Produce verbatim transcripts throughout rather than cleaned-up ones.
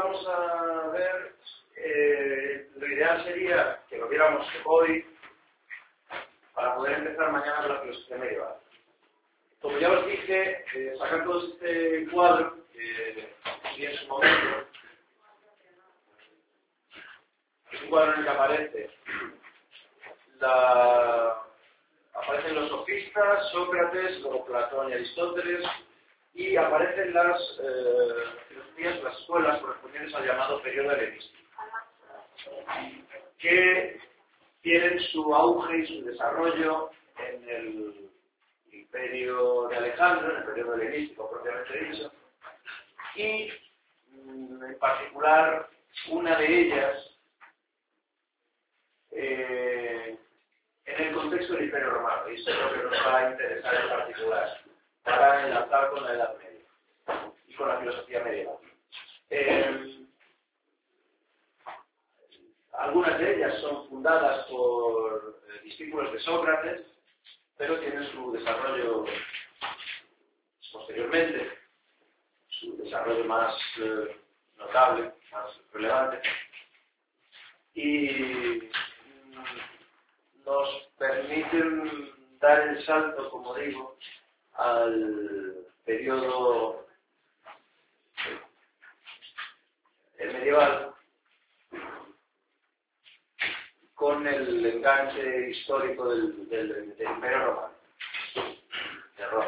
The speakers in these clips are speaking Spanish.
vamos a ver, eh, lo ideal sería que lo viéramos hoy para poder empezar mañana con la filosofía medieval. Como ya os dije, eh, sacando este cuadro, que vi en su momento, es un cuadro en el que aparece la, aparecen los sofistas, Sócrates, luego Platón y Aristóteles, y aparecen las eh, filosofías, las escuelas correspondientes al llamado periodo helenístico, que tienen su auge y su desarrollo en el imperio de Alejandro, en el periodo helenístico propiamente dicho, y mm, en particular una de ellas eh, en el contexto del Imperio Romano, y eso es lo que nos va a interesar en particular para enlazar con la Edad Media y con la filosofía medieval. Eh, algunas de ellas son fundadas por eh, discípulos de Sócrates, pero tienen su desarrollo posteriormente, su desarrollo más eh, notable, más relevante, y mm, nos permiten dar el salto, como digo, al periodo eh, medieval con el enganche histórico del, del, del Imperio Romano, de Roma.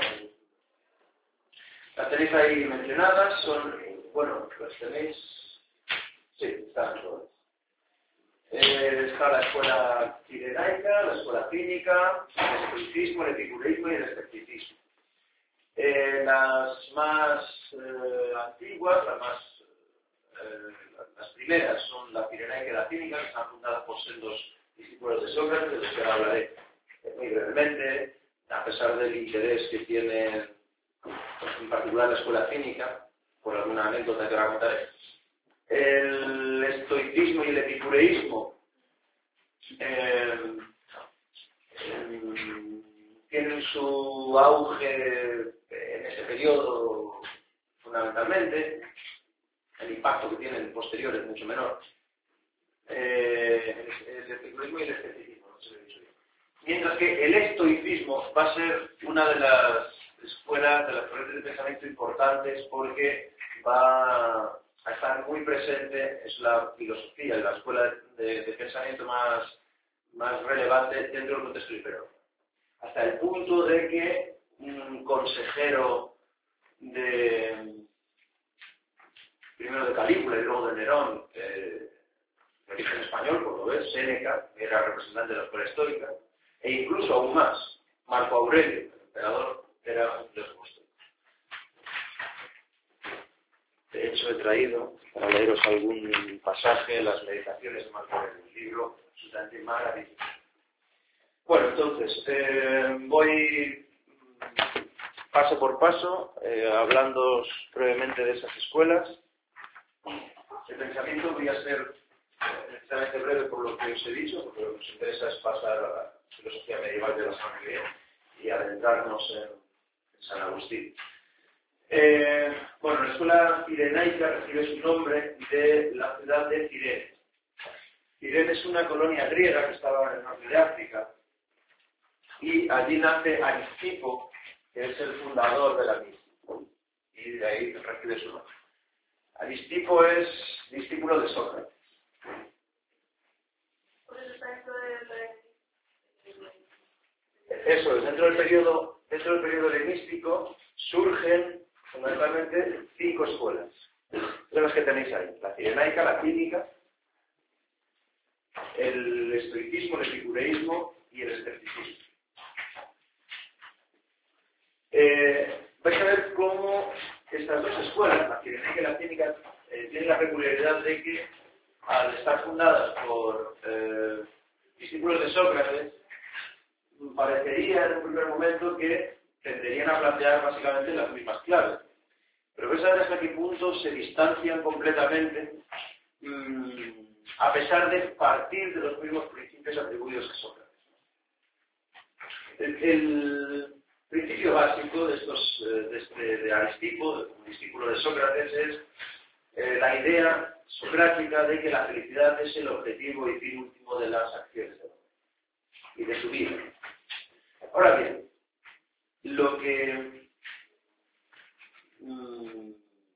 Las tenéis ahí mencionadas, son, bueno, las tenéis, sí, están todas. Eh, está la escuela cirenaica, la escuela cínica, el estoicismo, el epicureísmo y el escepticismo. Eh, las más eh, antiguas, las más eh, las primeras son la cirenaica y la cínica, que están fundadas por sendos discípulos de Sócrates, de los que ahora hablaré muy brevemente, a pesar del interés que tiene en particular la escuela cínica, por alguna anécdota que ahora contaré. El estoicismo y el epicureísmo eh, eh, tienen su auge en ese periodo fundamentalmente. El impacto que tienen posterior es mucho menor. Eh, el, el epicureísmo y el escepticismo, no se lo he dicho bien. Mientras que el estoicismo va a ser una de las escuelas, de las corrientes de pensamiento importantes, porque va a estar muy presente, es la filosofía, la escuela de, de pensamiento más, más relevante dentro del contexto imperial. Hasta el punto de que un consejero de primero de Calígula y luego de Nerón, eh, de origen español, por lo ves, Séneca, era representante de la escuela estoica, e incluso aún más, Marco Aurelio, el emperador, era un filósofo estoico. De hecho, he traído para leeros algún pasaje en las meditaciones de Marco Aurelio, un libro absolutamente maravilloso. Bueno, entonces, eh, voy paso por paso, eh, hablando brevemente de esas escuelas. El pensamiento voy a ser necesariamente breve por lo que os he dicho, porque lo que nos interesa es pasar a la filosofía medieval de la semana que viene y adentrarnos en, en San Agustín. Eh, bueno, la escuela cirenaica recibe su nombre de la ciudad de Cirene. Cirene es una colonia griega que estaba en el norte de África y allí nace Aristipo, que es el fundador de la misma, y de ahí recibe su nombre. Aristipo es discípulo de Sócrates. Eso es, dentro del periodo, dentro del periodo helenístico surgen fundamentalmente cinco escuelas. Son las que tenéis ahí: la cirenaica, la cínica, el estoicismo, el epicureísmo y el escepticismo. Eh, vais a ver cómo estas dos escuelas, la cirenaica y la cínica, eh, tienen la peculiaridad de que, al estar fundadas por eh, discípulos de Sócrates, parecería en un primer momento que tenderían a plantear básicamente las mismas claves. Pero vais a ver hasta qué punto se distancian completamente, mmm, a pesar de partir de los mismos principios atribuidos a Sócrates. El, el principio básico de estos, de, este, de Aristipo, de, como discípulo de Sócrates, es eh, la idea socrática de que la felicidad es el objetivo y fin último de las acciones del hombre y de su vida. Ahora bien, lo que mmm,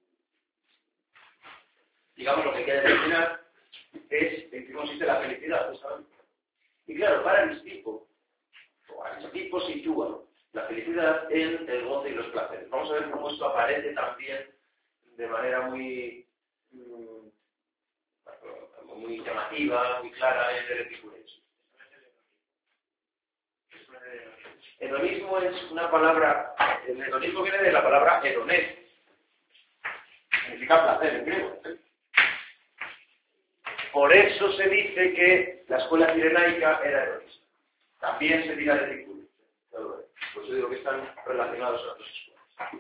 digamos lo que hay que determinar es en qué consiste la felicidad, justamente. Y claro, para Aristipo, o Aristipo sitúa la felicidad en el goce y los placeres. Vamos a ver cómo esto aparece también de manera muy, mmm, muy llamativa, muy clara en el epicureísmo. Hedonismo es una palabra, el hedonismo viene de la palabra hedonés, significa placer en griego. Por eso se dice que la escuela cirenaica era hedonista. También se tira de Epicuro. Por eso digo que están relacionados a las dos escuelas.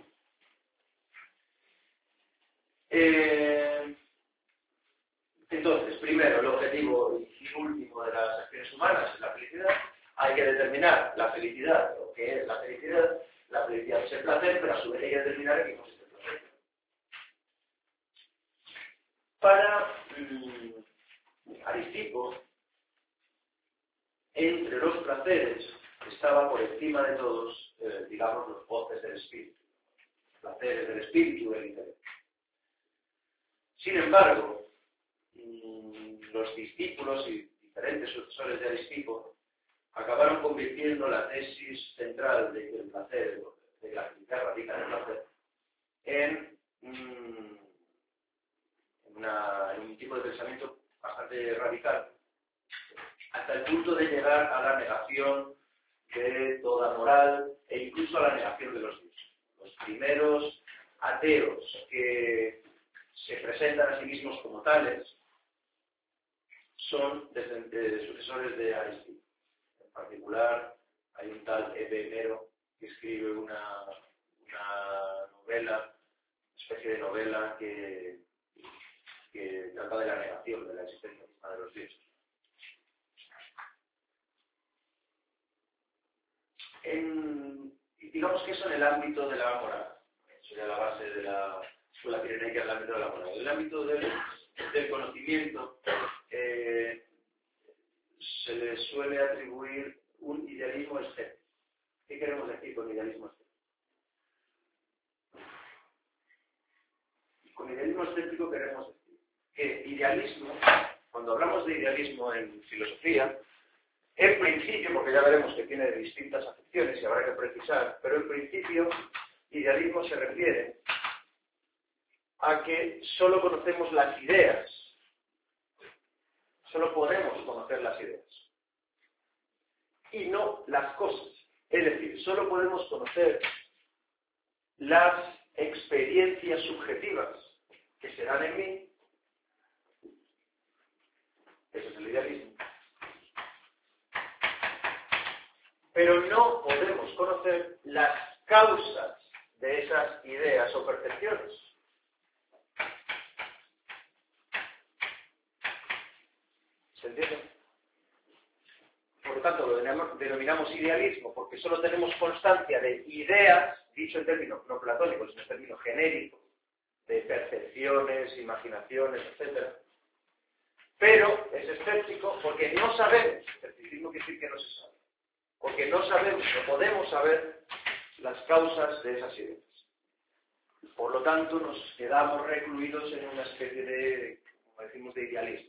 Eh, entonces, primero, el objetivo y último de las acciones humanas es la felicidad. Hay que determinar la felicidad, lo que es la felicidad. La felicidad es el placer, pero a su vez hay que determinar en qué consiste el placer. Para mmm, Aristipo, entre los placeres estaba por encima de todos, eh, digamos, los goces del espíritu, los placeres del espíritu y del intelecto. Sin embargo, mmm, los discípulos y diferentes sucesores de Aristipo acabaron convirtiendo la tesis central de que el placer, de que la felicidad radica en el placer, en, mmm, en, una, en un tipo de pensamiento bastante radical, hasta el punto de llegar a la negación de toda moral e incluso a la negación de los dioses. Los primeros ateos que se presentan a sí mismos como tales son desde, de sucesores de Aristipo. En particular, hay un tal Epimero que escribe una, una novela, una especie de novela que, que trata de la negación de la existencia misma de los dioses. En, digamos que eso en el ámbito de la moral. Sería la base de la escuela cirenaica, el ámbito de la moral. En el ámbito del, del conocimiento eh, se le suele atribuir un idealismo estético. ¿Qué queremos decir con idealismo estético? Con idealismo estético queremos decir que idealismo, cuando hablamos de idealismo en filosofía, en principio, porque ya veremos que tiene distintas acepciones y habrá que precisar, pero en principio, idealismo se refiere a que solo conocemos las ideas, solo podemos conocer las ideas, y no las cosas. Es decir, solo podemos conocer las experiencias subjetivas que se dan en mí. Ese es el idealismo. Pero no podemos conocer las causas de esas ideas o percepciones. ¿Se entiende? Por lo tanto, lo denominamos, denominamos idealismo porque solo tenemos constancia de ideas, dicho en términos no platónicos, sino en términos genéricos, de percepciones, imaginaciones, etcétera. Pero es escéptico porque no sabemos, escepticismo quiere decir que no se sabe, porque no sabemos, no podemos saber las causas de esas ideas. Por lo tanto, nos quedamos recluidos en una especie de, como decimos, de idealismo.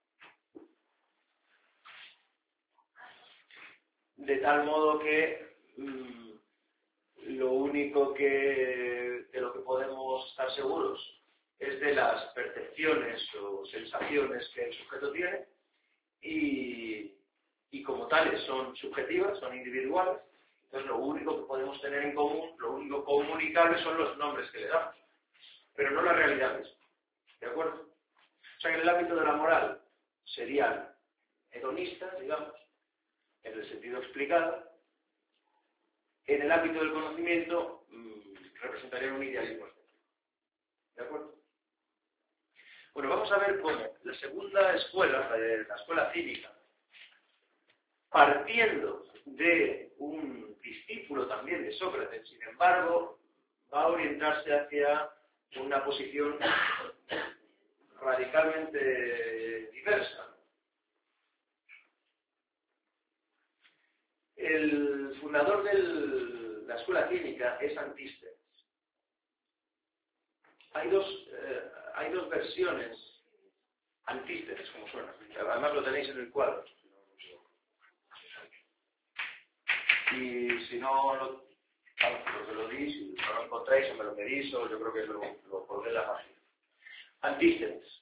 De tal modo que mmm, lo único que, de lo que podemos estar seguros es de las percepciones o sensaciones que el sujeto tiene y, y como tales son subjetivas, son individuales. Entonces lo único que podemos tener en común, lo único comunicable son los nombres que le damos, pero no las realidades. ¿De acuerdo? O sea que en el ámbito de la moral serían hedonistas, digamos, en el sentido explicado. En el ámbito del conocimiento mmm, representaría un idealismo estético. ¿De acuerdo? Bueno, vamos a ver cómo la segunda escuela, la escuela cívica, partiendo de un discípulo también de Sócrates, sin embargo, va a orientarse hacia una posición radicalmente diversa. El fundador de la escuela cínica es Antístenes. Hay dos, eh, hay dos versiones. Antístenes, como suena. Además lo tenéis en el cuadro. Y si no lo, lo, lo di, si no lo encontráis o me lo pedís, o yo creo que lo, lo pondré en la página. Antístenes.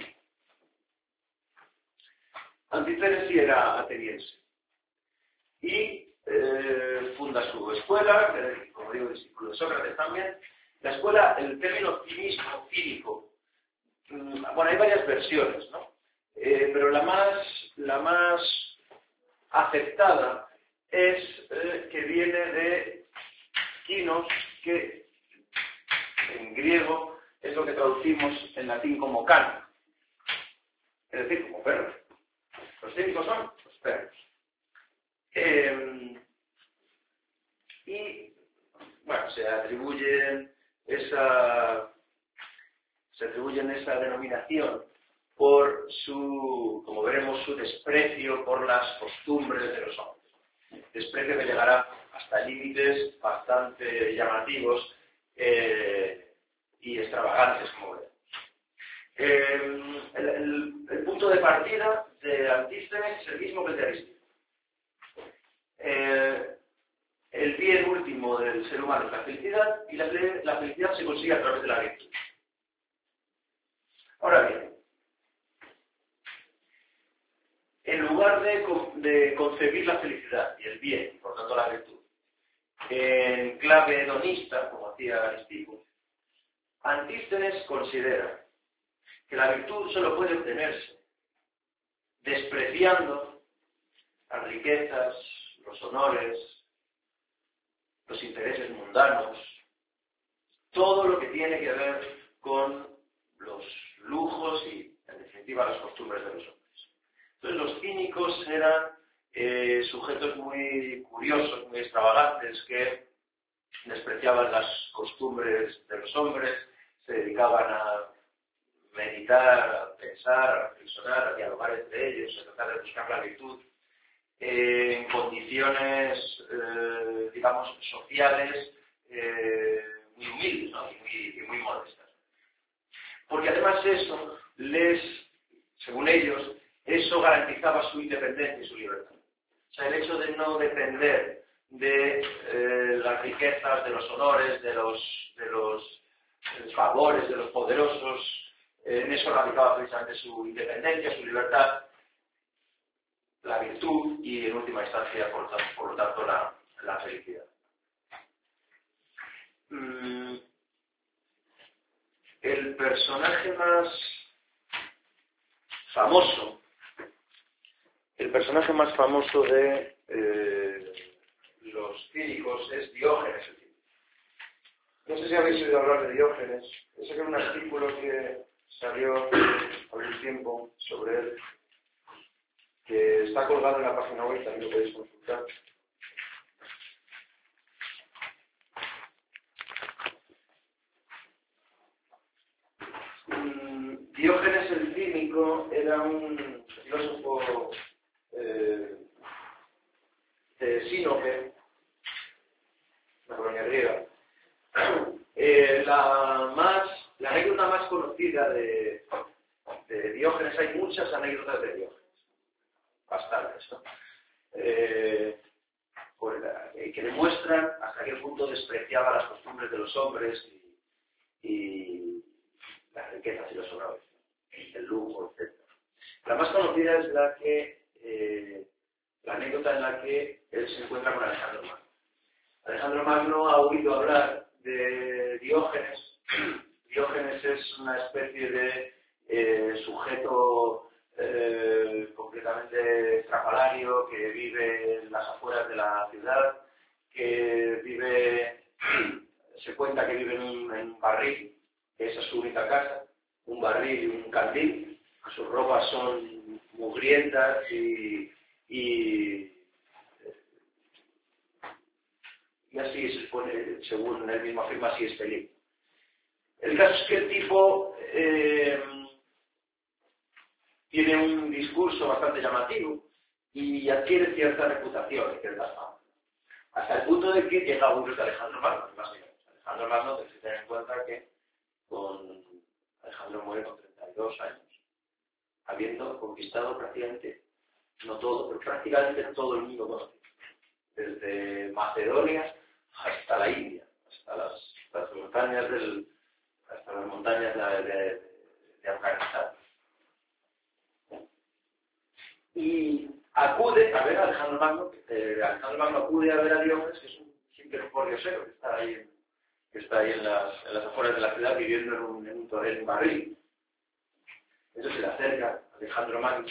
Antístenes sí era ateniense. Y eh, funda su escuela, eh, como digo, discípulo de Sócrates también. La escuela, el término cinismo, cínico, mmm, bueno, hay varias versiones, ¿no? Eh, pero la más, la más aceptada es eh, que viene de kinos, que en griego es lo que traducimos en latín como can, es decir, como perro. Los cínicos son los perros. Eh, y, bueno, se atribuyen esa, se atribuyen esa denominación por su, como veremos, su desprecio por las costumbres de los hombres. Desprecio que llegará hasta límites bastante llamativos eh, y extravagantes, como veremos. Eh, el, el, el punto de partida de Antístenes es el mismo que el de Aristóteles. Eh, el bien último del ser humano es la felicidad, y la, la felicidad se consigue a través de la virtud. Ahora bien, en lugar de, de concebir la felicidad y el bien, y por tanto la virtud, en clave hedonista, como hacía Aristóteles, Antístenes considera que la virtud solo puede obtenerse despreciando las riquezas, los honores, los intereses mundanos, todo lo que tiene que ver con los lujos y, en definitiva, las costumbres de los hombres. Entonces, los cínicos eran eh, sujetos muy curiosos, muy extravagantes, que despreciaban las costumbres de los hombres, se dedicaban a meditar, a pensar, a reflexionar, a dialogar entre ellos, a tratar de buscar la virtud eh, en condiciones, eh, digamos, sociales eh, muy humildes, ¿no? y, muy, y muy modestas. Porque además eso les, según ellos, eso garantizaba su independencia y su libertad. O sea, el hecho de no depender de eh, las riquezas, de los honores, de los, de los eh, favores, de los poderosos, eh, en eso radicaba precisamente su independencia, su libertad, la virtud y, en última instancia, por, por lo tanto, la, la felicidad. Mm, el personaje más famoso, el personaje más famoso de eh, los cínicos es Diógenes el cínico. No sé si habéis oído hablar de Diógenes. Ese era un artículo que salió hace un tiempo sobre él, que está colgado en la página web, también lo podéis consultar. Diógenes el cínico era un filósofo eh, de Sinope, la colonia griega. Eh, la, más, la anécdota más conocida de, de Diógenes, hay muchas anécdotas de Diógenes, bastantes, ¿no? Eh, por la, eh, que demuestran hasta qué punto despreciaba las costumbres de los hombres y, y las riquezas y los honores, el lujo, etcétera. La más conocida es la que eh, la anécdota en la que él se encuentra con Alejandro Magno. Alejandro Magno ha oído hablar de Diógenes. Diógenes es una especie de eh, sujeto eh, completamente estrafalario que vive en las afueras de la ciudad, que vive, se cuenta que vive en un, en un barril, que esa es su única casa, un barril y un candil. Sus ropas son mugrientas y, y y así se pone, según él mismo afirma, así es feliz. El caso es que el tipo eh, tiene un discurso bastante llamativo y adquiere cierta reputación y cierta fama. Hasta el punto de que llega a un de Alejandro Magno. Alejandro Magno, que se tiene en cuenta que con Alejandro muere con treinta y dos años, habiendo conquistado prácticamente, no todo, pero prácticamente todo el mundo conocido. Desde Macedonia hasta la India, hasta las, las montañas del, hasta las montañas de, de, de Afganistán. Y acude a ver a Alejandro Magno, eh, Alejandro Magno acude a ver a Diógenes, que es un simple pordiosero que está ahí, en, que está ahí en, las, en las afueras de la ciudad viviendo en un, en un torrente, en un barril. Entonces se le acerca a Alejandro Magno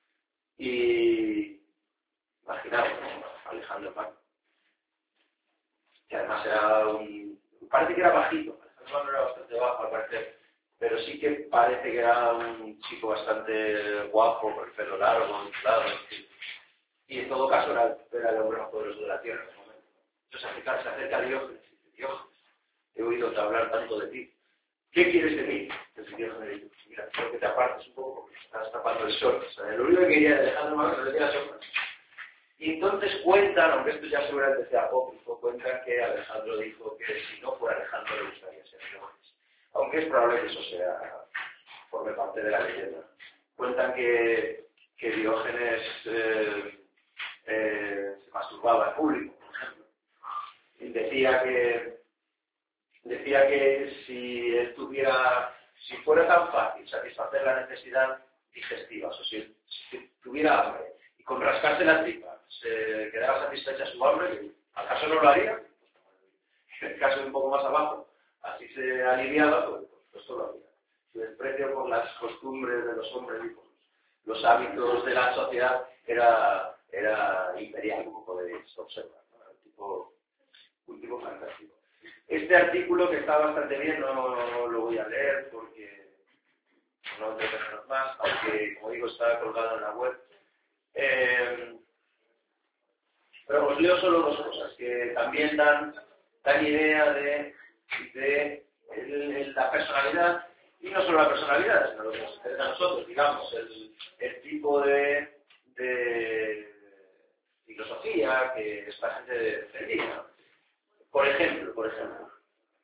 y imaginaos, ¿no? Alejandro Magno, que además era un, parece que era bajito, Alejandro Magno era bastante bajo al parecer, pero sí que parece que era un chico bastante guapo, con el pelo largo, ondulado, y en todo caso era, era el hombre más poderoso de la tierra en ese momento. Entonces se acerca a Diógenes y dice: Diógenes, he oído hablar tanto de ti. ¿Qué quieres de mí? Entonces Diógenes dice: mira, quiero que te apartes un poco porque estás tapando el sol. O sea, lo único que quería de Alejandro Magno no le queda sombra. Y entonces cuentan, aunque esto ya seguramente sea apócrifo, cuentan que Alejandro dijo que si no fuera Alejandro le gustaría ser Diógenes. Aunque es probable que eso sea, forme parte de la leyenda. Cuentan que, que Diógenes eh, eh, se masturbaba en público, por ejemplo. Y decía que, decía que si él tuviera, si fuera tan fácil satisfacer la necesidad digestiva, o sea, si, si tuviera hambre y con rascarse la tripa se quedaba satisfecha su hambre, ¿acaso no lo haría? En el caso de un poco más abajo, así se aliviaba, pues, pues esto lo haría. Su desprecio por las costumbres de los hombres y por los hábitos de la sociedad era, era imperial, como podéis observar, ¿no? Era un tipo, un tipo fantástico. Este artículo, que está bastante bien, no, no lo voy a leer porque no entretenernos más, aunque, como digo, está colgado en la web. Eh, pero os leo solo dos cosas que también dan, dan idea de, de el, el, la personalidad, y no solo la personalidad, sino lo que nos interesa a nosotros, digamos, el, el tipo de, de filosofía que esta gente defendía. Por ejemplo, por ejemplo,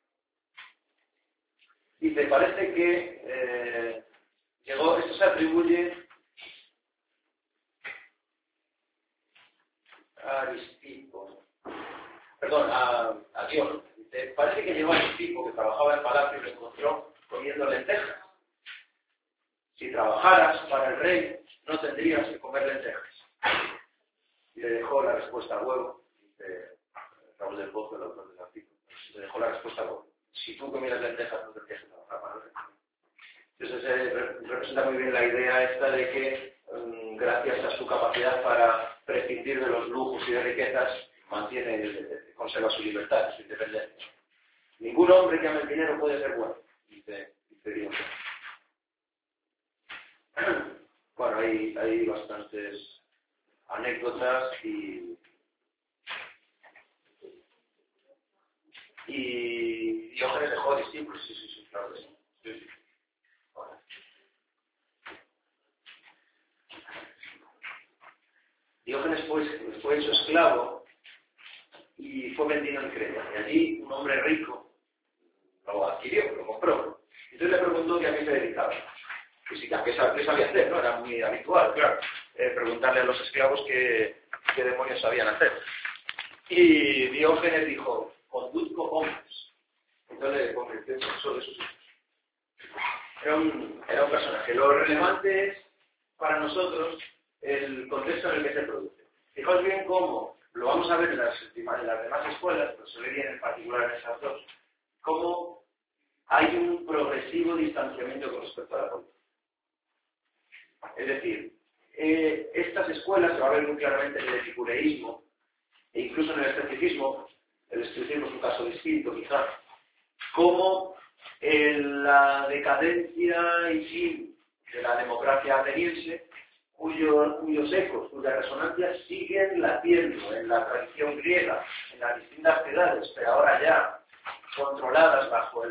dice, parece que eh, llegó, esto se atribuye a Aristipo, perdón, a, a Dios. Dice, parece que llegó a Aristipo, que trabajaba en palacio, y lo encontró comiendo lentejas. Si trabajaras para el rey, no tendrías que comer lentejas. Y le dejó la respuesta a huevo. Dice Raúl del Pozo, el autor del artículo. Le dejó la respuesta a huevo. Si tú comieras lentejas, no tendrías que trabajar para el rey. Entonces eh, representa muy bien la idea esta de que, um, gracias a su capacidad para prescindir de los lujos y de riquezas, mantiene, eh, conserva su libertad, su independencia. Ningún hombre que ame el dinero puede ser bueno, dice, dice Dios. Bueno, hay, hay bastantes anécdotas y, y Diógenes dejó discípulos, sí, sí, sí, claro que sí. sí, sí. Bueno. Diógenes fue, fue hecho esclavo y fue vendido en Creta. Y allí un hombre rico lo adquirió, lo compró. Entonces le preguntó que a qué se dedicaba. Que sí, a qué sabía hacer, ¿no? Era muy habitual, claro, eh, preguntarle a los esclavos qué, qué demonios sabían hacer. Y Diógenes dijo, conduzco hombres. Entonces le convirtió en sexo de sus hijos. Era un, era un personaje. Lo relevante es, para nosotros, el contexto en el que se produce. Fijaos bien cómo, lo vamos a ver en las, en las demás escuelas, pero se ve bien en particular en esas dos, cómo hay un progresivo distanciamiento con respecto a la política. Es decir, eh, estas escuelas se va a ver muy claramente en el epicureísmo e incluso en el estoicismo. El estoicismo es un caso distinto, quizás, como en la decadencia y fin de la democracia ateniense, cuyo, cuyos ecos, cuyas resonancias siguen latiendo en la tradición griega, en las distintas ciudades, pero ahora ya controladas bajo el poder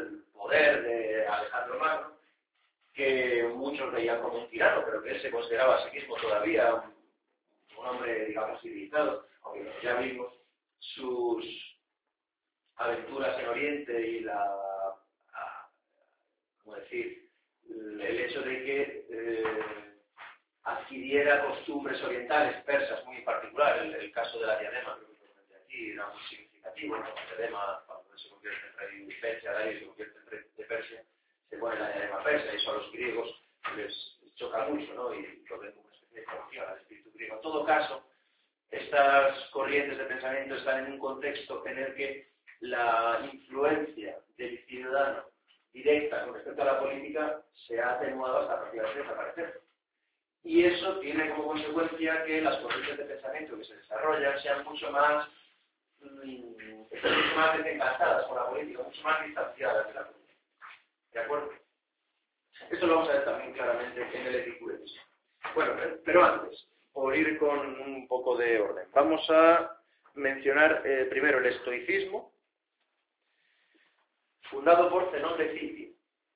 poder de Alejandro Magno, que muchos veían como un tirano, pero que él se consideraba a sí mismo todavía un, un hombre, digamos, civilizado, aunque ya vimos sus aventuras en Oriente y la, a, ¿cómo decir?, el hecho de que eh, adquiriera costumbres orientales, persas, muy particular. El, el caso de la diadema, creo que lo comenté aquí, era muy significativo, ¿no? La diadema, cuando se convierte en rey de Persia, Darío se convierte en rey de Persia, se pone la diadema persa, y eso a los griegos les choca mucho, ¿no? Y lo ven como una especie de corrupción al espíritu griego. En todo caso, estas corrientes de pensamiento están en un contexto en el que la influencia del ciudadano directa con respecto a la política se ha atenuado hasta prácticamente desaparecer. Y eso tiene como consecuencia que las corrientes de pensamiento que se desarrollan sean mucho más, mmm, estén mucho más desencantadas con la política, mucho más distanciadas de la política. ¿De acuerdo? Esto lo vamos a ver también claramente en el epicureísmo. Bueno, pero antes, por ir con un poco de orden, vamos a mencionar eh, primero el estoicismo, fundado por Zenón de Citio.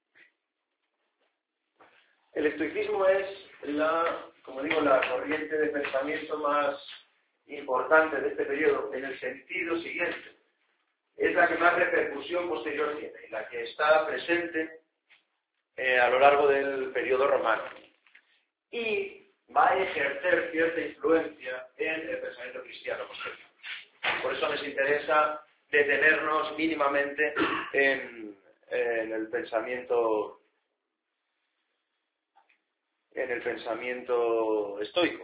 El estoicismo es la, como digo, la corriente de pensamiento más importante de este periodo, en el sentido siguiente. Es la que más repercusión posterior tiene, y la que está presente eh, a lo largo del periodo romano. Y va a ejercer cierta influencia en el pensamiento cristiano posterior. Por eso les interesa detenernos mínimamente en, en el pensamiento en el pensamiento estoico.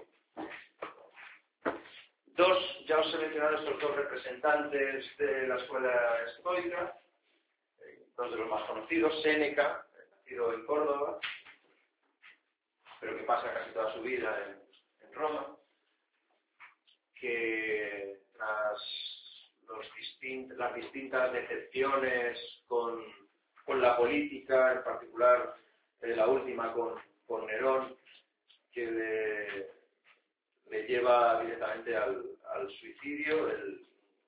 Dos, ya os he mencionado estos dos representantes de la escuela estoica, dos de los más conocidos, Séneca, nacido en Córdoba, pero que pasa casi toda su vida en, en Roma, que tras los distint, las distintas decepciones con, con la política, en particular eh, la última con, con Nerón, que le, le lleva directamente al, al suicidio, el,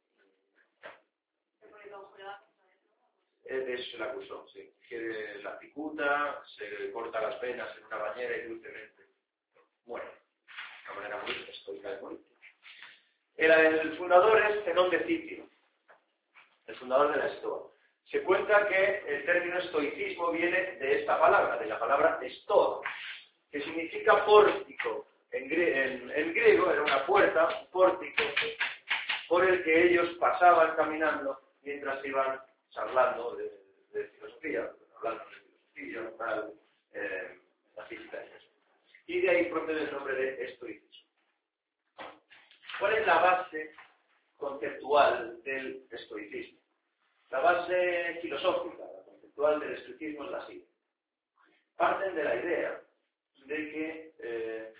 de eso se le acusó, sí, que la cicuta, se corta las venas en una bañera y dulcemente muere. De una manera muy estoica de morir. Era el fundador es Zenón de Citio, el fundador de la Estoa. Se cuenta que el término estoicismo viene de esta palabra, de la palabra estoa, que significa pórtico. En, grie en, en griego era una puerta, un pórtico, por el que ellos pasaban caminando mientras iban charlando de, de filosofía, hablando de filosofía, tal, eh, la física y eso. Y de ahí procede el nombre de estoicismo. ¿Cuál es la base conceptual del estoicismo? La base filosófica, la conceptual del estoicismo es la siguiente. Parten de la idea de que eh,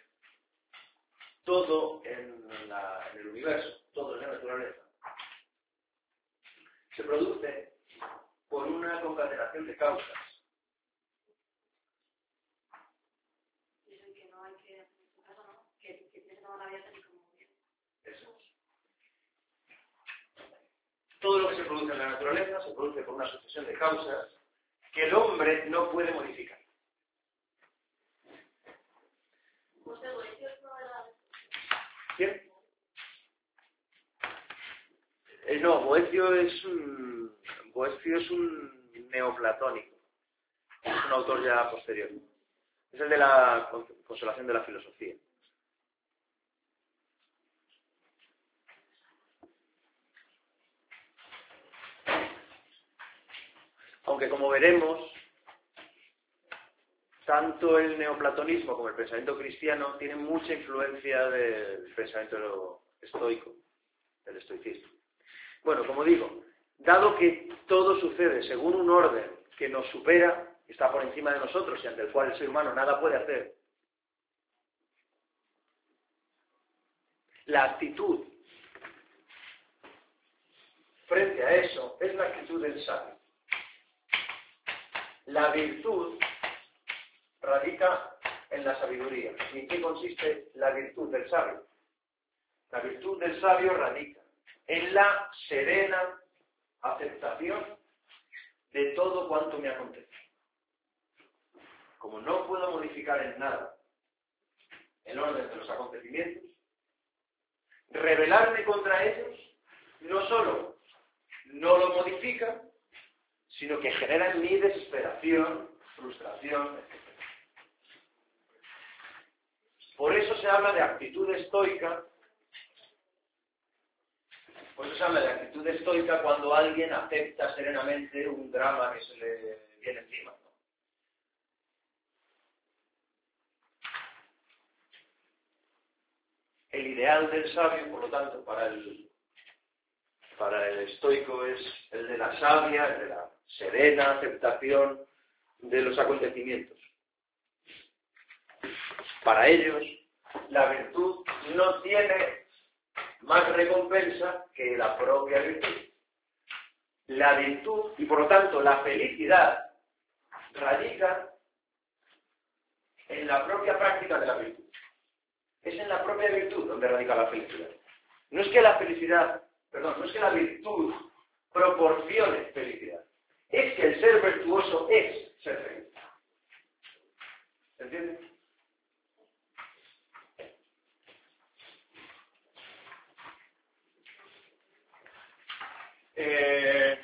todo en, la, en el universo, todo en la naturaleza, se produce por una concatenación de causas. Dicen que no hay que, en este caso no, que, que tiene que tomar la vida tal y como viene. Eso es. Todo lo que se produce en la naturaleza se produce por una sucesión de causas que el hombre no puede modificar. ¿Usted lo dice es verdad? ¿Quién? Eh, no, Boecio es un Boecio es un neoplatónico. Es un autor ya posterior. Es el de la consolación de la filosofía. Aunque como veremos, tanto el neoplatonismo como el pensamiento cristiano tienen mucha influencia del pensamiento estoico, del estoicismo. Bueno, como digo, dado que todo sucede según un orden que nos supera, está por encima de nosotros y ante el cual el ser humano nada puede hacer, la actitud frente a eso es la actitud del sabio. La virtud radica en la sabiduría. ¿Y en qué consiste la virtud del sabio? La virtud del sabio radica en la serena aceptación de todo cuanto me acontece. Como no puedo modificar en nada el orden de los acontecimientos, rebelarme contra ellos no solo no lo modifica, sino que genera en mí desesperación, frustración, etcétera. Por eso se habla de actitud estoica. Por eso se habla de actitud estoica cuando alguien acepta serenamente un drama que se le viene encima, ¿no? El ideal del sabio, por lo tanto, para el, para el estoico es el de la sabia, el de la serena aceptación de los acontecimientos. Para ellos, la virtud no tiene más recompensa que la propia virtud. La virtud, y por lo tanto la felicidad, radica en la propia práctica de la virtud. Es en la propia virtud donde radica la felicidad. No es que la felicidad, perdón, no es que la virtud proporcione felicidad. Es que el ser virtuoso es ser feliz. ¿Se entiende? Eh,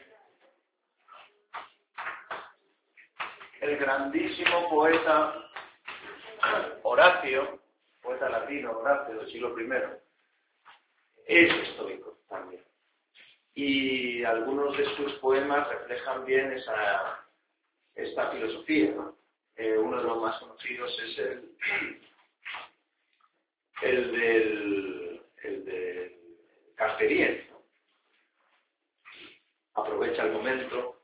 el grandísimo poeta Horacio, poeta latino Horacio del siglo primero, es estoico también. Y algunos de sus poemas reflejan bien esa, esta filosofía, ¿no? Eh, uno de los más conocidos es el, el del, el del Castellien, ¿no? Aprovecha el momento,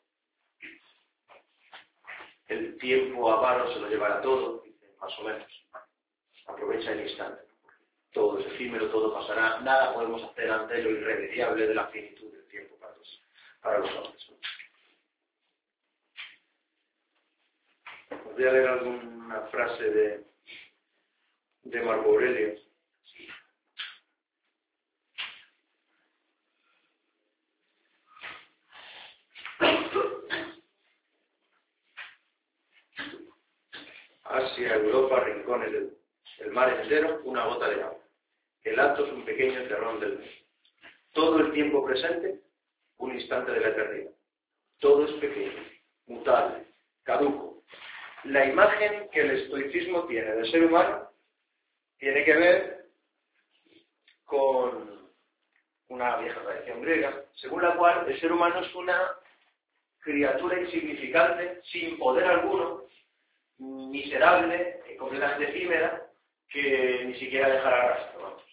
el tiempo avaro se lo llevará todo, más o menos. Aprovecha el instante. Todo es efímero, todo pasará, nada podemos hacer ante lo irremediable de la finitud del tiempo para los, para los hombres. Os voy a leer alguna frase de, de Marco Aurelio. Asia, Europa, rincones del el mar entero, una gota de agua. El acto es un pequeño terrón del mundo. Todo el tiempo presente, un instante de la eternidad. Todo es pequeño, mutable, caduco. La imagen que el estoicismo tiene del ser humano tiene que ver con una vieja tradición griega, según la cual el ser humano es una criatura insignificante, sin poder alguno, miserable, completamente efímera, que ni siquiera dejará rastro, vamos.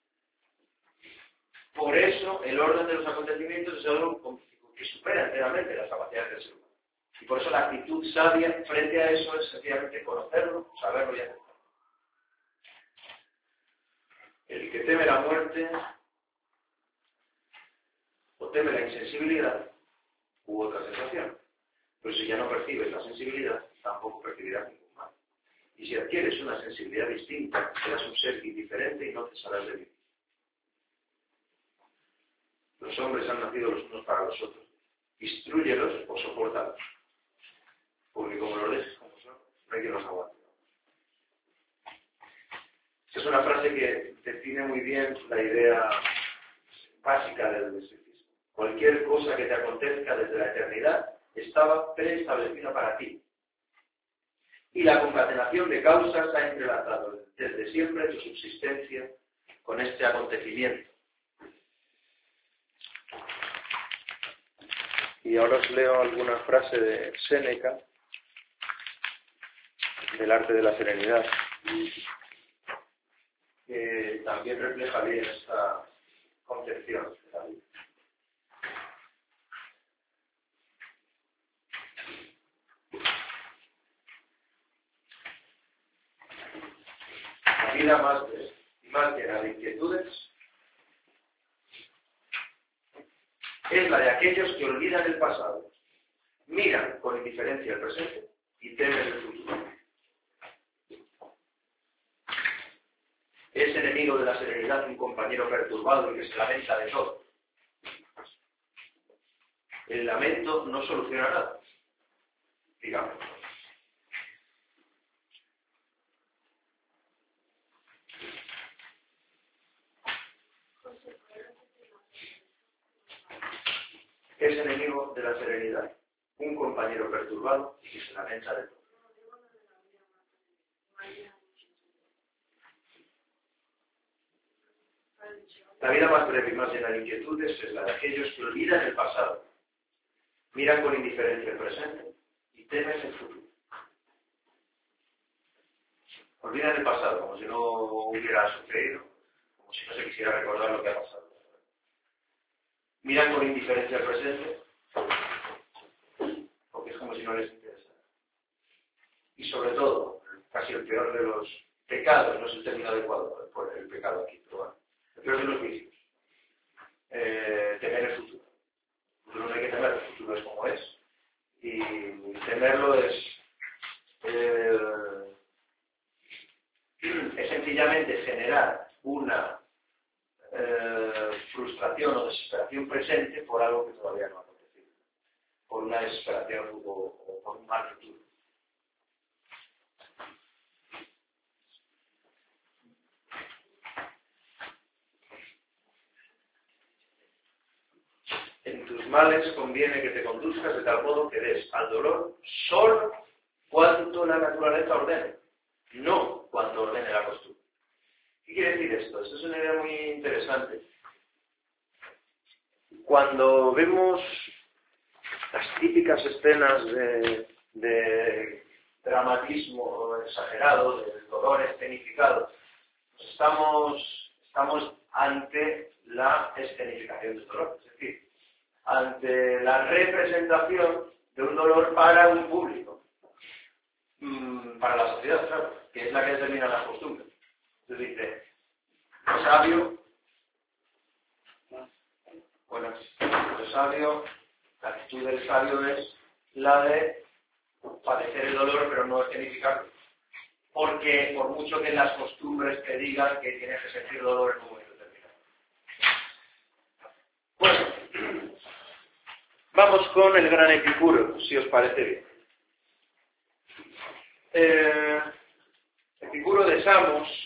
Por eso, el orden de los acontecimientos es algo que supera enteramente las capacidades del ser humano. Y por eso la actitud sabia frente a eso es sencillamente conocerlo, saberlo y aceptarlo. El que teme la muerte, o teme la insensibilidad, u otra sensación. Pero si ya no percibes la sensibilidad, tampoco percibirás ningún mal. Y si adquieres una sensibilidad distinta, serás un ser indiferente y no cesarás de vivir. Los hombres han nacido los unos para los otros. Instrúyelos o sopórtalos. Porque como los dejes como son, no hay que los aguante. Esta es una frase que define muy bien la idea básica del estoicismo. Cualquier cosa que te acontezca desde la eternidad estaba preestablecida para ti. Y la concatenación de causas ha entrelazado desde siempre tu subsistencia con este acontecimiento. Y ahora os leo alguna frase de Séneca, del arte de la serenidad, que también refleja bien esta concepción de la vida. La vida más, de, más llena de inquietudes es la de aquellos que olvidan el pasado, miran con indiferencia el presente y temen el futuro. Es enemigo de la serenidad un compañero perturbado y que se lamenta de todo. El lamento no soluciona nada, digamos. Es enemigo de la serenidad, un compañero perturbado y que se lamenta de todo. La vida más breve y más llena de inquietudes es la de aquellos que olvidan el pasado, miran con indiferencia el presente y temen el futuro. Olvidan el pasado como si no hubiera sucedido, como si no se quisiera recordar lo que ha pasado. Miran con indiferencia el presente, porque es como si no les interesara. Y sobre todo, casi el peor de los pecados, no es el término adecuado por el pecado aquí, pero bueno, el peor de los vicios, eh, temer el futuro. El futuro no hay que temer, el futuro es como es. Y temerlo es, eh, es sencillamente generar una eh, frustración o desesperación presente por algo que todavía no ha acontecido, por una desesperación o, o por un mal futuro. En tus males conviene que te conduzcas de tal modo que des al dolor solo cuanto la naturaleza ordene, no cuanto ordene la costumbre. ¿Qué quiere decir esto? Esto es una idea muy interesante. Cuando vemos las típicas escenas de, de dramatismo exagerado, de dolor escenificado, estamos, estamos ante la escenificación del dolor, es decir, ante la representación de un dolor para un público, para la sociedad, claro, que es la que determina las costumbres. Entonces dice, el sabio, bueno, el sabio, la actitud del sabio es la de padecer el dolor, pero no escenificarlo. Porque por mucho que las costumbres te digan que tienes que sentir dolor en un momento determinado. Bueno, vamos con el gran Epicuro, si os parece bien. Eh, Epicuro de Samos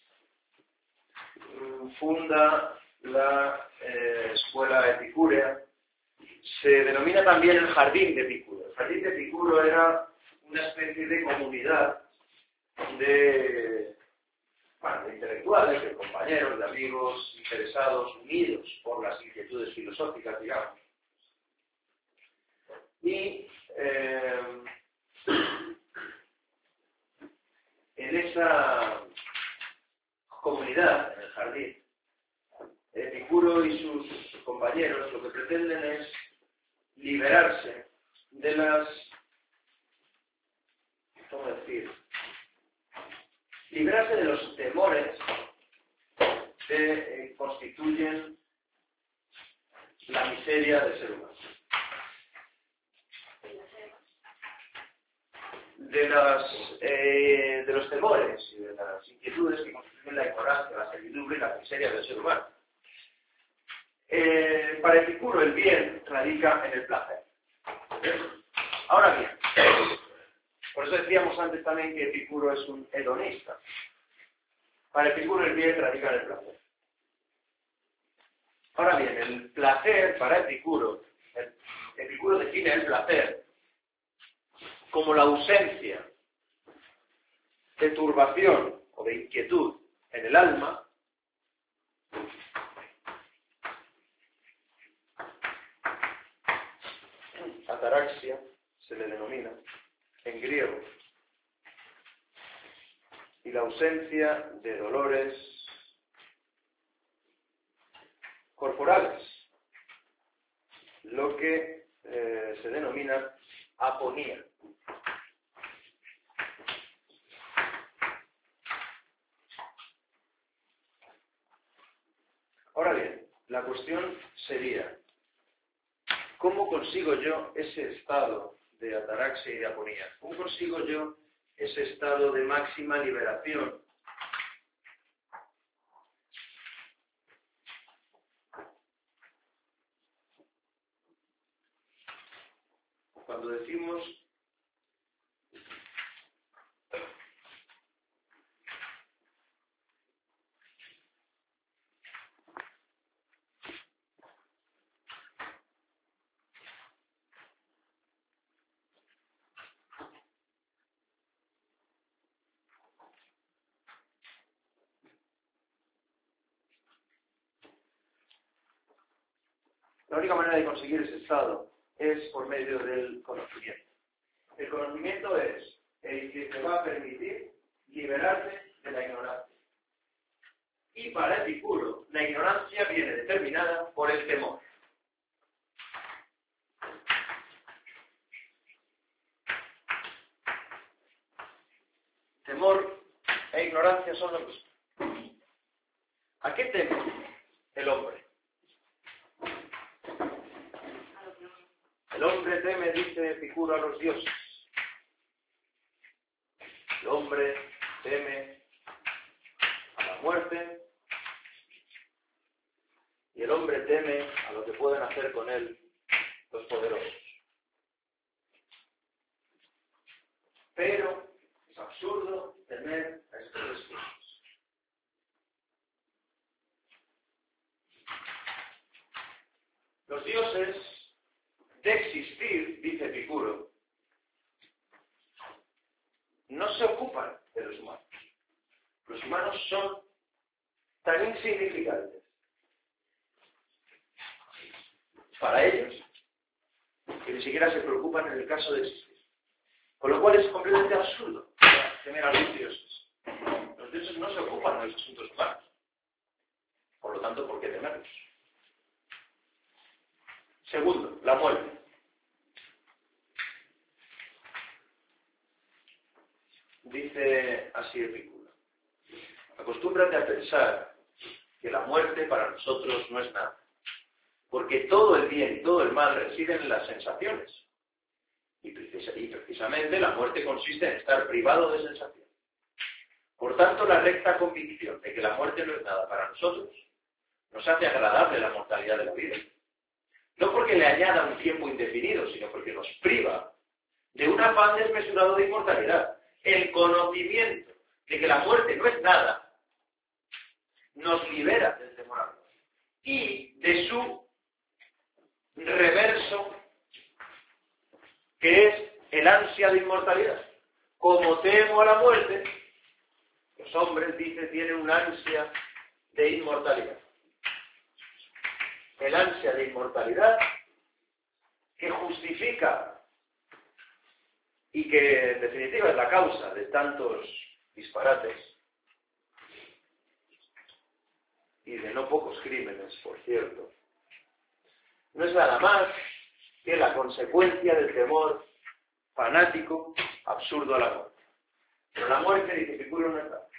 funda la eh, escuela epicúrea. Se denomina también el jardín de Epicuro. El jardín de Epicuro era una especie de comunidad de, bueno, de intelectuales, de compañeros, de amigos interesados, unidos por las inquietudes filosóficas, digamos. Y eh, en esa comunidad, en el jardín, Epicuro y sus compañeros lo que pretenden es liberarse de las, ¿cómo decir? Liberarse de los temores que eh, constituyen la miseria del ser humano. De, las, eh, de los temores y de las inquietudes que constituyen la ignorancia, la servidumbre y la miseria del ser humano. Eh, para Epicuro el bien radica en el placer. Ahora bien, por eso decíamos antes también que Epicuro es un hedonista. Para Epicuro el bien radica en el placer. Ahora bien, el placer para Epicuro, el, Epicuro define el placer como la ausencia de turbación o de inquietud en el alma ataraxia se le denomina en griego, y la ausencia de dolores corporales, lo que eh, se denomina aponía. Ahora bien, la cuestión sería, ¿cómo consigo yo ese estado de ataraxia y de aponía? ¿Cómo consigo yo ese estado de máxima liberación? Cuando decimos La única manera de conseguir ese estado es por medio del conocimiento. El conocimiento es el que te va a permitir liberarte de la ignorancia. Y para Epicuro, la ignorancia viene determinada por el temor. Temor e ignorancia son lo mismo. ¿A qué teme el hombre? El hombre teme, dice Epicuro, a los dioses. El hombre teme a la muerte y el hombre teme a lo que pueden hacer con él los poderosos. Pero es absurdo temer a estos tres cosas. Los dioses, de existir, dice Epicuro, no se ocupan de los humanos. Los humanos son tan insignificantes para ellos que ni siquiera se preocupan en el caso de existir. Con lo cual es completamente absurdo temer a los dioses. Los dioses no se ocupan de los asuntos humanos. Por lo tanto, ¿por qué temerlos? Segundo, la muerte. Dice así Epicuro: acostúmbrate a pensar que la muerte para nosotros no es nada, porque todo el bien y todo el mal residen en las sensaciones. Y, precisa, y precisamente la muerte consiste en estar privado de sensación. Por tanto, la recta convicción de que la muerte no es nada para nosotros nos hace agradable la mortalidad de la vida. No porque le añada un tiempo indefinido, sino porque nos priva de un afán desmesurado de inmortalidad. El conocimiento de que la muerte no es nada nos libera del temor a la muerte y de su reverso, que es el ansia de inmortalidad. Como temo a la muerte, los hombres, dice, tienen una ansia de inmortalidad. El ansia de inmortalidad que justifica y que en definitiva es la causa de tantos disparates y de no pocos crímenes, por cierto, no es nada más que la consecuencia del temor fanático, absurdo a la muerte. Pero la muerte, dice Epicuro, no está.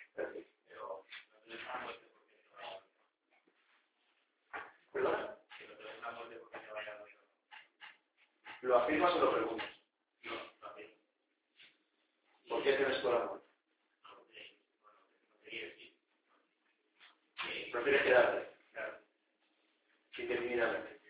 ¿Perdona? ¿Lo afirmas o lo preguntas? ¿Por qué temes con la muerte? ¿Prefieres quedarte? Indefinidamente.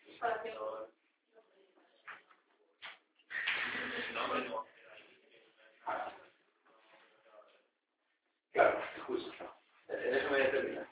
Claro, justo. Déjame determinar.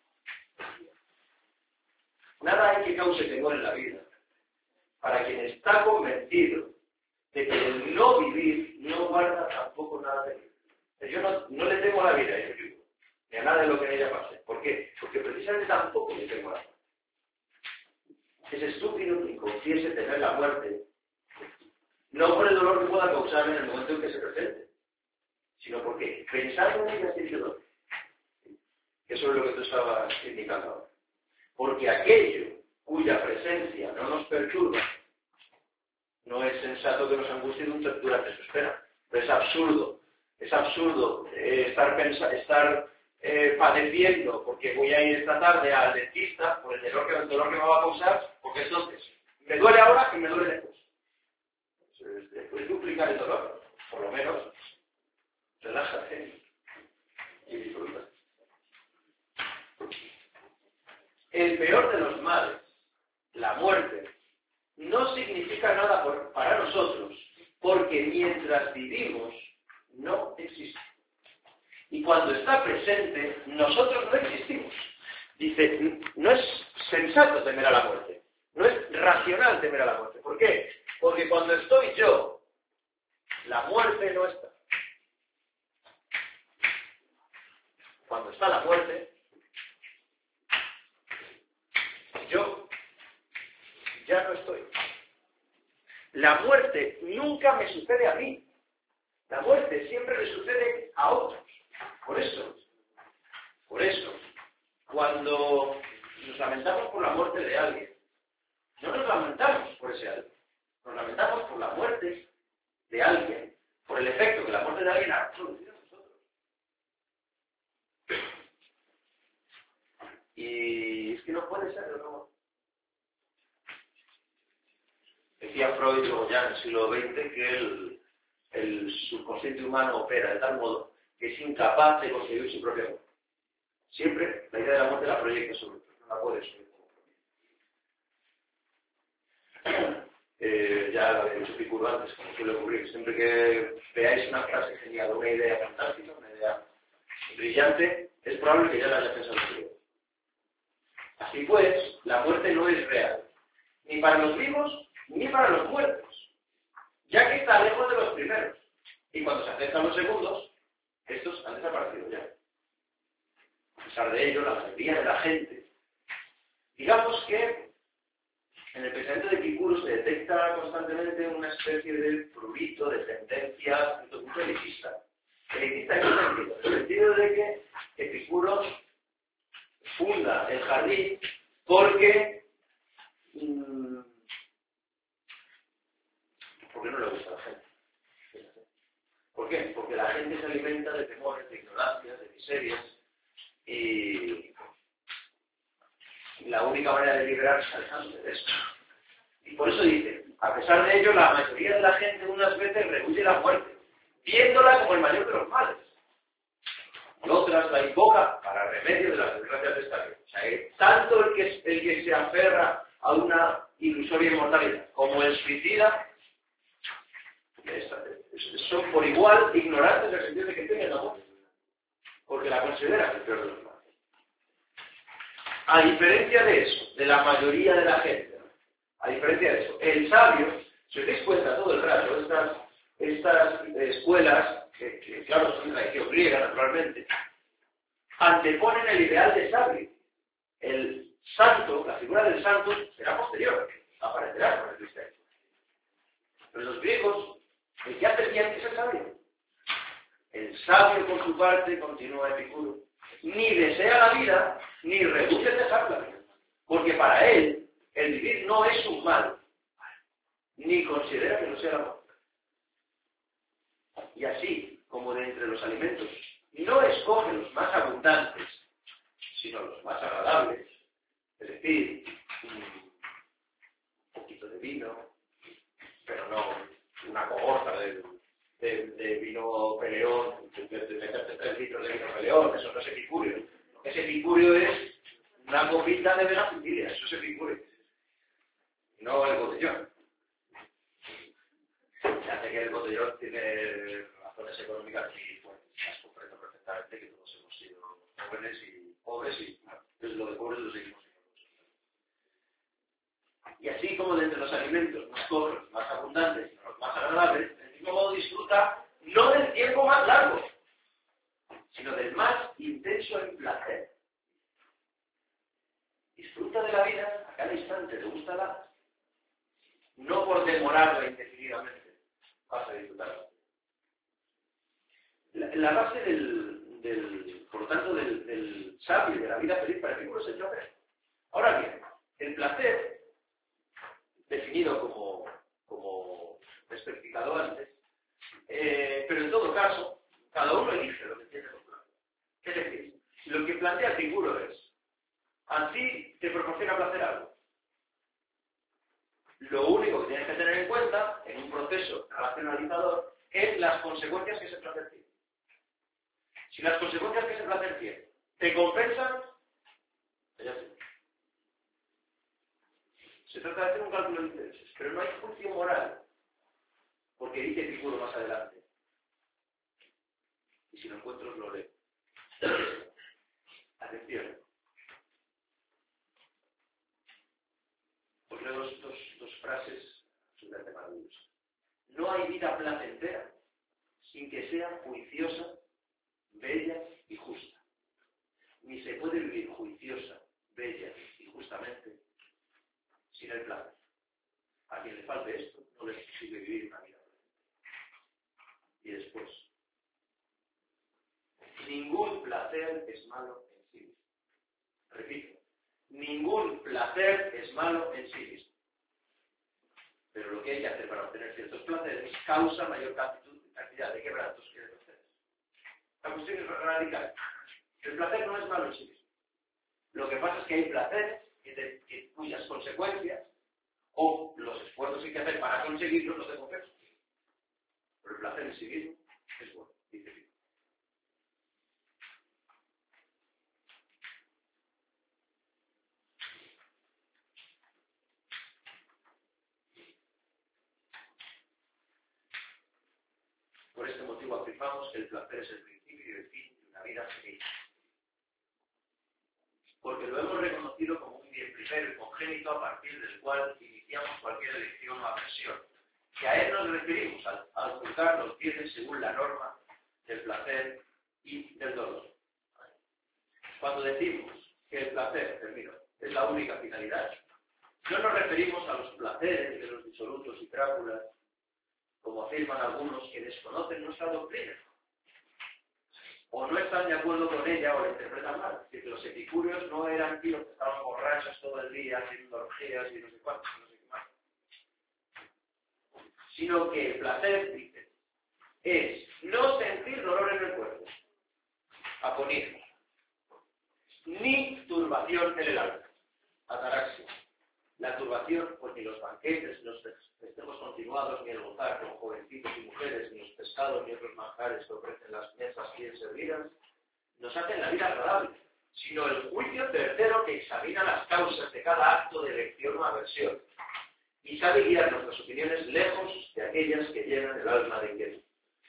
Nada hay que cause temor en la vida para quien está convencido de que el no vivir no guarda tampoco nada de vida. Yo no, no le temo a la vida, yo digo, ni a nada de lo que en ella pase. ¿Por qué? Porque precisamente tampoco le temo a la muerte. Es estúpido que confiese tener la muerte, no por el dolor que pueda causar en el momento en que se presente, sino porque pensar en ella es dolor. Eso es lo que tú estabas indicando ahora. Porque aquello cuya presencia no nos perturba, no es sensato que nos angustie durante su espera. Pero es absurdo, es absurdo eh, estar, pensa, estar eh, padeciendo porque voy a ir esta tarde al dentista por el dolor, que, el dolor que me va a causar, porque entonces me duele ahora y me duele después. Puedes duplicar el dolor, por lo menos relájate y disfruta. El peor de los males, la muerte, no significa nada por, para nosotros, porque mientras vivimos no existe. Y cuando está presente, nosotros no existimos. Dice, no es sensato temer a la muerte, no es racional temer a la muerte. ¿Por qué? Porque cuando estoy yo, la muerte no está. Cuando está la muerte, yo ya no estoy. La muerte nunca me sucede a mí. La muerte siempre le sucede a otros. Por eso, por eso, cuando nos lamentamos por la muerte de alguien, no nos lamentamos por ese alguien. Nos lamentamos por la muerte de alguien, por el efecto que la muerte de alguien ha producido en nosotros. Y es que no puede ser de otra manera. Decía Freud, luego ya en el siglo veinte, que el, el subconsciente humano opera de tal modo que es incapaz de conseguir su propia muerte. Siempre la idea de la muerte la proyecta sobre otros, no la puede subir como propia. Eh, ya lo había dicho Epicuro antes, como suele ocurrir. Siempre que veáis una frase genial, una idea fantástica, una idea brillante, es probable que ya la haya pensado yo. Así pues, la muerte no es real, ni para los vivos, ni para los muertos, ya que está lejos de los primeros. Y cuando se acercan los segundos, estos han desaparecido ya. A pesar de ello, la mayoría de la gente, digamos que en el pensamiento de Epicuro se detecta constantemente una especie de prurito, de tendencia, un punto elitista. Elitista en qué sentido? En el sentido de que Epicuro funda el jardín porque mmm, porque no le gusta a la gente. ¿Por qué? Porque la gente se alimenta de temores, de ignorancias, de miserias, y la única manera de liberarse es alejándose de eso. Y por eso dice, a pesar de ello, la mayoría de la gente unas veces rehuye la muerte, viéndola como el mayor de los males. Y otras la invoca para remedio de las desgracias de esta vida. O sea, que tanto el que, el que se aferra a una ilusoria inmortalidad como el suicida, son por igual ignorantes en el sentido de que tienen la muerte, porque la consideran el peor de los males. A diferencia de eso, de la mayoría de la gente, ¿no? A diferencia de eso, el sabio, si os dais cuenta todo el rato, estas, estas escuelas, que, que claro son de tradición griega naturalmente, anteponen el ideal de sabio. El santo, la figura del santo, será posterior, aparecerá con el cristianismo. Pero los griegos, el que hace bien es el sabio. El sabio, por su parte, continúa Epicuro, ni desea la vida, ni rehuye dejar la vida. Porque para él, el vivir no es un mal, ni considera que no sea la muerte. Y así, como de entre los alimentos, no escoge los más abundantes, sino los más agradables, es decir, un poquito de vino, pero no una cohorta de, de, de vino peleón, de meterte tres litros de vino peleón, eso no es epicurio. Ese epicurio es una copita de Benafilia, eso es epicurio. No el botellón. Ya sé que el botellón tiene razones económicas y bueno, las comprendo perfectamente, que todos hemos sido jóvenes y pobres y bueno, desde lo de pobres lo seguimos siendo. Y así como de entre los alimentos más pobres, más abundantes y los más agradables, del mismo modo disfruta no del tiempo más largo, sino del más intenso en placer. Disfruta de la vida a cada instante, te gusta la, no por demorarla indefinidamente, vas a disfrutarla. La, la base del, del, por lo tanto, del, del sabio y de la vida feliz para Epicuro es el placer. Ahora bien, el placer, definido como, como especificado antes, eh, pero en todo caso, cada uno elige lo que entiende por placer. Es decir, lo que plantea Epicuro es, a ti te proporciona placer algo. Lo único que tienes que tener en cuenta, en un proceso racionalizador, es las consecuencias que ese placer tiene. Si las consecuencias que ese placer tiene te compensan, ya sé. Se trata de hacer un cálculo de intereses, pero no hay juicio moral, porque dice Epicuro más adelante. Y si lo encuentro, os lo leo. Atención. Os leo dos, dos, dos frases absolutamente maravillosas. No hay vida placentera sin que sea juiciosa, bella y justa. Ni se puede vivir juiciosa, bella y justamente sin el placer. A quien le falte esto, no le es posible vivir una vida plena. Y después, ningún placer es malo en sí mismo. Repito, ningún placer es malo en sí mismo. Pero lo que hay que hacer para obtener ciertos placeres causa mayor cantidad de quebrantos que de placeres. La cuestión es radical. El placer no es malo en sí mismo. Lo que pasa es que hay placeres que te, que, cuyas consecuencias o los esfuerzos que hay que hacer para conseguirlos no te compensan. Pero el placer en sí mismo es bueno, dice Pico. Por este motivo afirmamos que el placer es el principio y el fin de una vida feliz. Porque lo hemos reconocido como un bien primero y congénito a partir del cual iniciamos cualquier elección o aversión. Y a él nos referimos al, al juzgar los bienes según la norma del placer y del dolor. Cuando decimos que el placer, termino, es la única finalidad, no nos referimos a los placeres de los disolutos y crápulas, como afirman algunos que desconocen nuestra doctrina, o no están de acuerdo con ella o la interpretan mal. Es decir, los epicúreos no eran tíos que estaban borrachos todo el día, haciendo orgías y no sé cuántos, no sé qué más. Sino que el placer, dice, es no sentir dolor en el cuerpo, aponía, ni turbación en el alma, ataraxia. La turbación, pues ni los banquetes, ni los festejos continuados, ni el gozar con jovencitos y mujeres, ni los pescados, ni otros manjares que ofrecen las mesas bien servidas, nos hacen la vida agradable, sino el juicio tercero que examina las causas de cada acto de elección o aversión, y sabe guiar nuestras opiniones lejos de aquellas que llenan el alma de inquietud.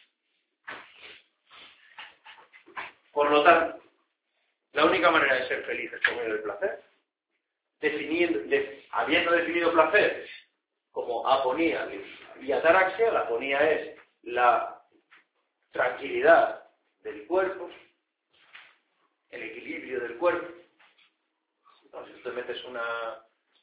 Por lo tanto, la única manera de ser feliz es por medio del placer. Definiendo, de, habiendo definido placer como aponía y ataraxia, la aponía es la tranquilidad del cuerpo, el equilibrio del cuerpo. Entonces, si tú te metes una,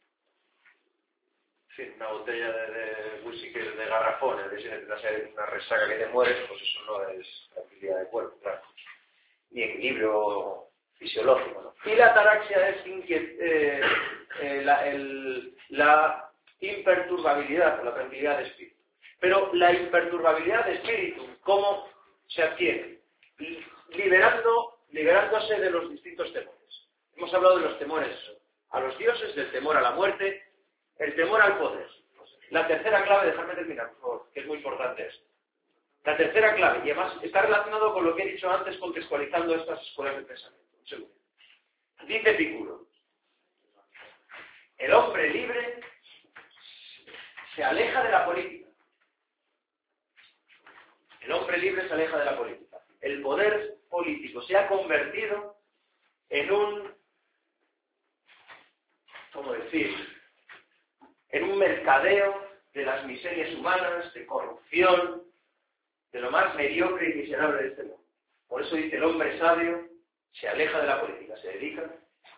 en fin, una botella de, de whisky de garrafón, en vez de hacer una resaca que te mueres, pues eso no es tranquilidad del cuerpo, claro, ni equilibrio fisiológico, ¿no? Y la ataraxia es inquiet, eh, eh, la, el, la imperturbabilidad, la tranquilidad de espíritu. Pero la imperturbabilidad de espíritu, ¿cómo se adquiere? Liberando, liberándose de los distintos temores. Hemos hablado de los temores a los dioses, del temor a la muerte, el temor al poder. La tercera clave, dejadme terminar, por favor, que es muy importante esto. La tercera clave, y además está relacionado con lo que he dicho antes, contextualizando estas escuelas de pensamiento. Un segundo. Dice Epicuro, el hombre libre se aleja de la política. El hombre libre se aleja de la política. El poder político se ha convertido en un, ¿cómo decir?, en un mercadeo de las miserias humanas, de corrupción, de lo más mediocre y miserable de este mundo. Por eso dice, el hombre sabio se aleja de la política, se dedica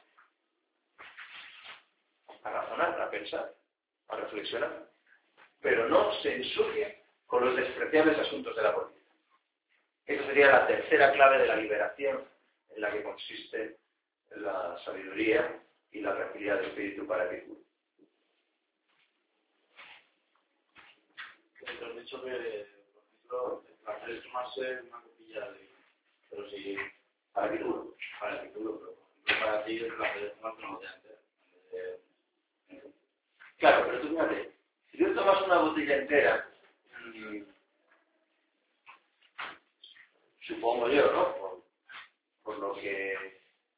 a razonar, a pensar, a reflexionar, pero no se ensucia con los despreciables asuntos de la política. Esa sería la tercera clave de la liberación, en la que consiste la sabiduría y la tranquilidad del espíritu para Epicuro. Te has dicho que, por ejemplo, el placer es tomarse una copilla de vino, pero si Para Epicuro. para Epicuro, pero por ejemplo, para ti el placer es tomarte una botella entera. Eh, Claro, pero tú fíjate, si tú tomas una botella entera, mmm, supongo yo, ¿no? Por, por lo que, en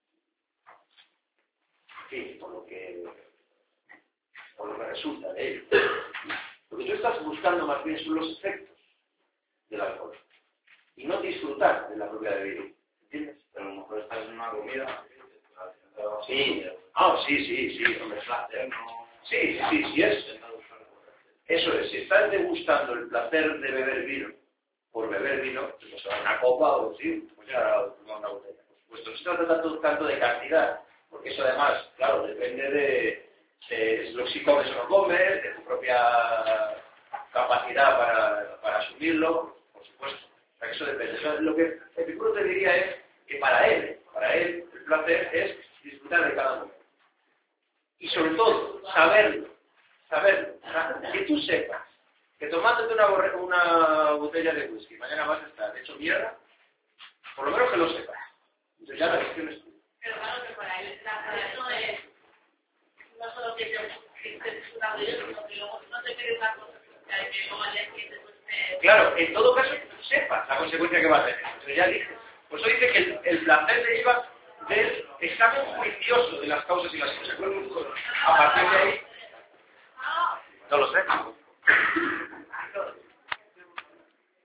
fin, por lo que, por lo que resulta de ello. Lo que tú estás buscando más bien son los efectos del alcohol y no disfrutar de la propia bebida, ¿entiendes? pero a lo mejor estás en una comida. Sí, ah, sí, sí, sí, hombre, placer, no. Sí, sí, sí, es. Eso es, si estás degustando el placer de beber vino, por beber vino, pues a una copa o sí, pues ya tomar una botella. Por supuesto, no se trata tanto, tanto de cantidad, porque eso además, claro, depende de, de lo si comes o no comes, de tu propia capacidad para, para asumirlo, por supuesto. O sea, que eso depende. O sea, lo que Epicuro te diría es que para él, para él, el placer es disfrutar de cada momento. Y sobre todo, saberlo, saberlo. O sea, que tú sepas que tomándote una, borre, una botella de whisky mañana vas a estar hecho mierda, por lo menos que lo sepas. Entonces ya la decisión es tuya. Pero claro que para él la placer no es no solo que te disfrutas de ello, sino que luego no te quede una cosa que luego al día siguiente pues te... Claro, en todo caso que tú sepas la consecuencia que va a tener. Entonces ya dije. Por eso dice que el, el placer deriva del examen juicioso de las causas y las consecuencias. A partir de ahí, no lo sé.